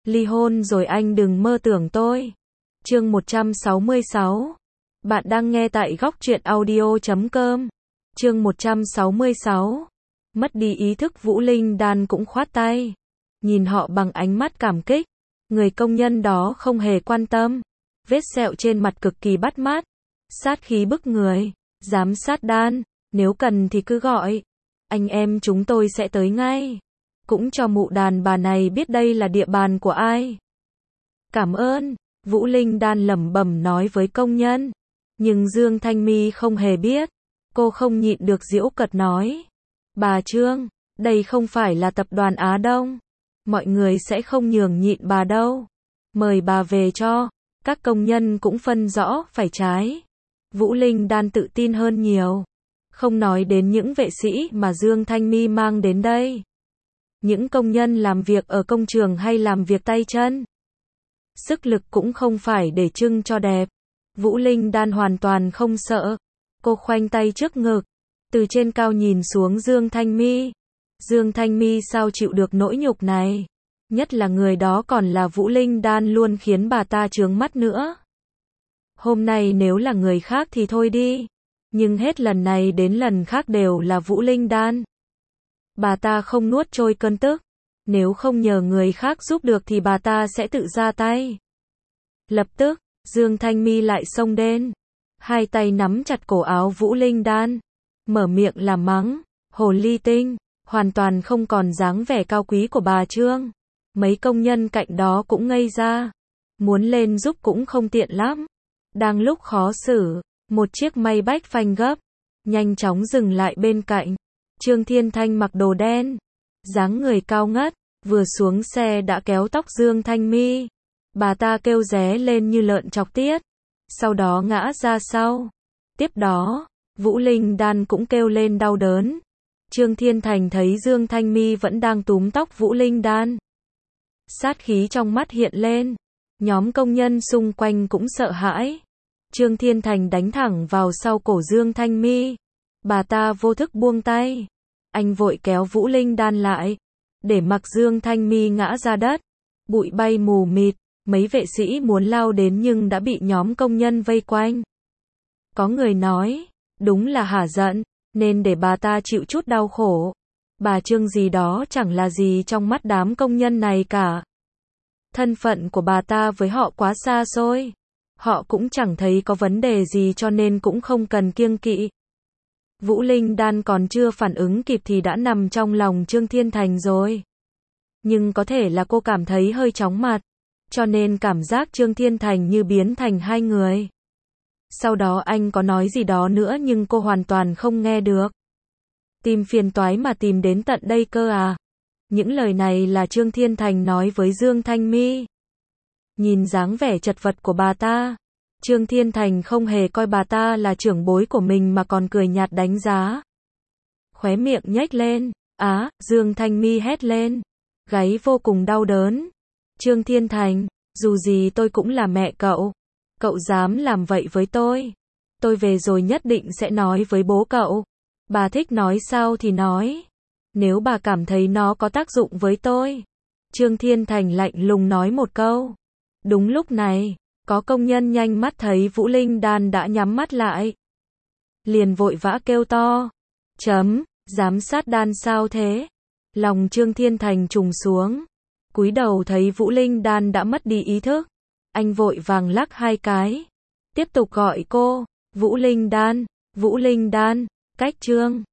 Ly hôn rồi anh đừng mơ tưởng tôi. Chương 166. Bạn đang nghe tại góc truyện audio.com. Chương 166. Mất đi ý thức Vũ Linh Đan cũng khoát tay. Nhìn họ bằng ánh mắt cảm kích. Người công nhân đó không hề quan tâm. Vết sẹo trên mặt cực kỳ bắt mắt. Sát khí bức người. Giám sát Đan, nếu cần thì cứ gọi. Anh em chúng tôi sẽ tới ngay. Cũng cho mụ đàn bà này biết đây là địa bàn của ai. Cảm ơn, Vũ Linh Đan lẩm bẩm nói với công nhân. Nhưng Dương Thanh My không hề biết. Cô không nhịn được giễu cợt nói. Bà Trương, đây không phải là tập đoàn Á Đông. Mọi người sẽ không nhường nhịn bà đâu. Mời bà về cho. Các công nhân cũng phân rõ phải trái. Vũ Linh Đan tự tin hơn nhiều. Không nói đến những vệ sĩ mà Dương Thanh My mang đến đây. Những công nhân làm việc ở công trường hay làm việc tay chân. Sức lực cũng không phải để trưng cho đẹp. Vũ Linh Đan hoàn toàn không sợ. Cô khoanh tay trước ngực. Từ trên cao nhìn xuống Dương Thanh My. Dương Thanh My sao chịu được nỗi nhục này. Nhất là người đó còn là Vũ Linh Đan luôn khiến bà ta chướng mắt nữa. Hôm nay nếu là người khác thì thôi đi. Nhưng hết lần này đến lần khác đều là Vũ Linh Đan. Bà ta không nuốt trôi cơn tức. Nếu không nhờ người khác giúp được thì bà ta sẽ tự ra tay. Lập tức, Dương Thanh My lại xông đến. Hai tay nắm chặt cổ áo Vũ Linh Đan. Mở miệng làm mắng. Hồ ly tinh, hoàn toàn không còn dáng vẻ cao quý của bà Trương. Mấy công nhân cạnh đó cũng ngây ra. Muốn lên giúp cũng không tiện lắm. Đang lúc khó xử, một chiếc may bách phanh gấp. Nhanh chóng dừng lại bên cạnh. Trương Thiên Thanh mặc đồ đen. Dáng người cao ngất. Vừa xuống xe đã kéo tóc Dương Thanh My. Bà ta kêu ré lên như lợn chọc tiết. Sau đó ngã ra sau. Tiếp đó, Vũ Linh Đan cũng kêu lên đau đớn. Trương Thiên Thành thấy Dương Thanh My vẫn đang túm tóc Vũ Linh Đan. Sát khí trong mắt hiện lên. Nhóm công nhân xung quanh cũng sợ hãi. Trương Thiên Thành đánh thẳng vào sau cổ Dương Thanh My. Bà ta vô thức buông tay. Anh vội kéo Vũ Linh Đan lại. Để mặc Dương Thanh My ngã ra đất. Bụi bay mù mịt. Mấy vệ sĩ muốn lao đến nhưng đã bị nhóm công nhân vây quanh. Có người nói. Đúng là hả giận. Nên để bà ta chịu chút đau khổ. Bà Trương gì đó chẳng là gì trong mắt đám công nhân này cả. Thân phận của bà ta với họ quá xa xôi. Họ cũng chẳng thấy có vấn đề gì cho nên cũng không cần kiêng kỵ. Vũ Linh Đan còn chưa phản ứng kịp thì đã nằm trong lòng Trương Thiên Thành rồi. Nhưng có thể là cô cảm thấy hơi chóng mặt. Cho nên cảm giác Trương Thiên Thành như biến thành hai người. Sau đó anh có nói gì đó nữa nhưng cô hoàn toàn không nghe được. Tìm phiền toái mà tìm đến tận đây cơ à? Những lời này là Trương Thiên Thành nói với Dương Thanh My. Nhìn dáng vẻ chật vật của bà ta, Trương Thiên Thành không hề coi bà ta là trưởng bối của mình mà còn cười nhạt đánh giá. Khóe miệng nhếch lên, Dương Thanh My hét lên, gáy vô cùng đau đớn. Trương Thiên Thành, dù gì tôi cũng là mẹ cậu. Cậu dám làm vậy với tôi. Tôi về rồi nhất định sẽ nói với bố cậu. Bà thích nói sao thì nói. Nếu bà cảm thấy nó có tác dụng với tôi. Trương Thiên Thành lạnh lùng nói một câu. Đúng lúc này, có công nhân nhanh mắt thấy Vũ Linh Đan đã nhắm mắt lại. Liền vội vã kêu to. Giám sát Đan sao thế? Lòng Trương Thiên Thành trùng xuống. Cúi đầu thấy Vũ Linh Đan đã mất đi ý thức. Anh vội vàng lắc hai cái. Tiếp tục gọi cô. Vũ Linh Đan, cách Trương.